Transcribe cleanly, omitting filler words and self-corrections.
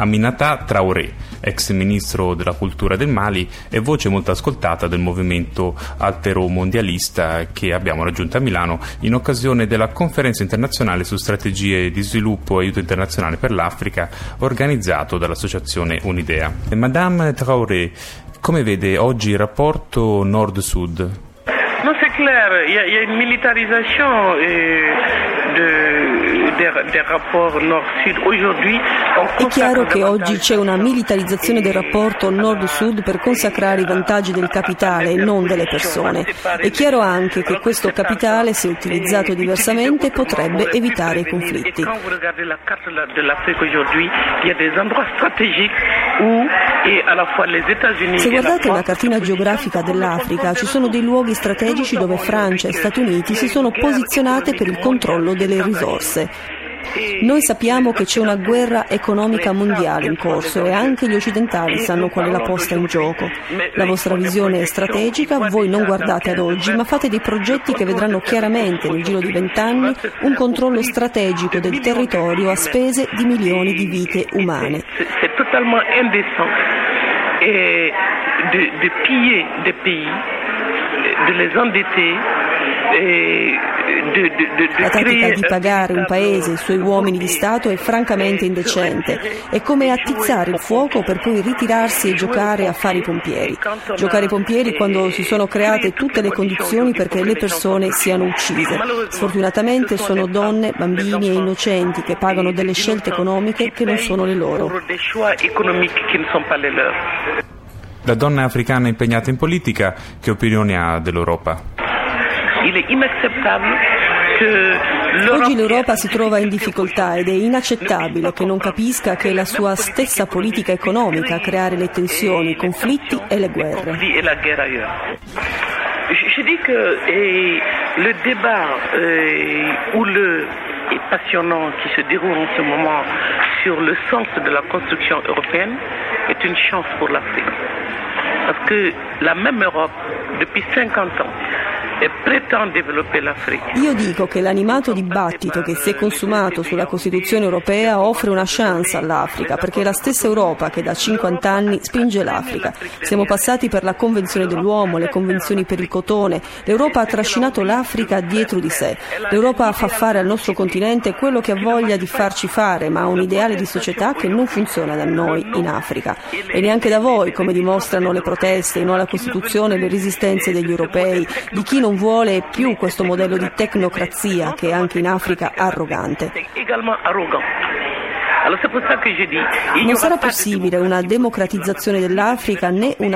Aminata Traoré, ex ministro della cultura del Mali e voce molto ascoltata del movimento altero-mondialista che abbiamo raggiunto a Milano in occasione della conferenza internazionale su strategie di sviluppo e aiuto internazionale per l'Africa organizzato dall'associazione Unidea. Madame Traoré, come vede oggi il rapporto Nord-Sud? Non, c'est clair, il y a une militarisation des rapports Nord-Sud. Aujourd'hui, è chiaro che oggi c'è una militarizzazione del rapporto Nord-Sud per consacrare i vantaggi del capitale e non delle persone. È chiaro anche che questo capitale, se utilizzato diversamente, potrebbe evitare i conflitti. Quand vous regardez la carte de l'Afrique aujourd'hui, il y a des endroits stratégiques où à la fois les États-Unis. Se guardate la cartina geografica dell'Africa, ci sono dei luoghi strategici dove Francia e Stati Uniti si sono posizionate per il controllo delle risorse. Noi sappiamo che c'è una guerra economica mondiale in corso e anche gli occidentali sanno qual è la posta in gioco. La vostra visione è strategica, voi non guardate ad oggi, ma fate dei progetti che vedranno chiaramente nel giro di 20 anni un controllo strategico del territorio a spese di milioni di vite umane. C'est totalement indécent de piller des pays, de les endetter. La tattica di pagare un paese e i suoi uomini di Stato è francamente indecente. È come attizzare il fuoco per poi ritirarsi e giocare a fare i pompieri. Giocare ai pompieri quando si sono create tutte le condizioni perché le persone siano uccise. Sfortunatamente sono donne, bambini e innocenti che pagano delle scelte economiche che non sono le loro. Da donna africana impegnata in politica, che opinione ha dell'Europa? Oggi l'Europa si trova in difficoltà ed è inaccettabile che non capisca che è la sua stessa politica economica a creare le tensioni, i conflitti e le guerre. Je dis que le débat houleux et passionnant qui se déroule en ce moment sur le sens de la construction européenne est une chance pour l'Afrique. Parce que la même Europe, depuis 50 ans, io dico che l'animato dibattito che si è consumato sulla Costituzione europea offre una chance all'Africa, perché è la stessa Europa che da 50 anni spinge l'Africa. Siamo passati per la Convenzione dell'uomo, le convenzioni per il cotone. L'Europa ha trascinato l'Africa dietro di sé. L'Europa fa fare al nostro continente quello che ha voglia di farci fare, ma ha un ideale di società che non funziona da noi in Africa. E neanche da voi, come dimostrano le proteste, i no alla Costituzione, le resistenze degli europei, di chi non vuole più questo modello di tecnocrazia che è anche in Africa arrogante. Non sarà possibile una democratizzazione dell'Africa né una